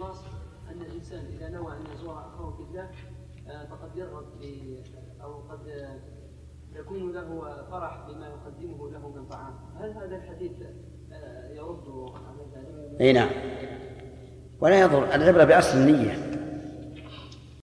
الإخلاص أن الإنسان إذا نوى أن يزور أخاه في الله فقد يرغب أو قد يكون له فرح بما يقدمه له من طعام. هل هذا الحديث يرد على ذلك؟ نعم، ولا يضر. العبرة بأصل النية.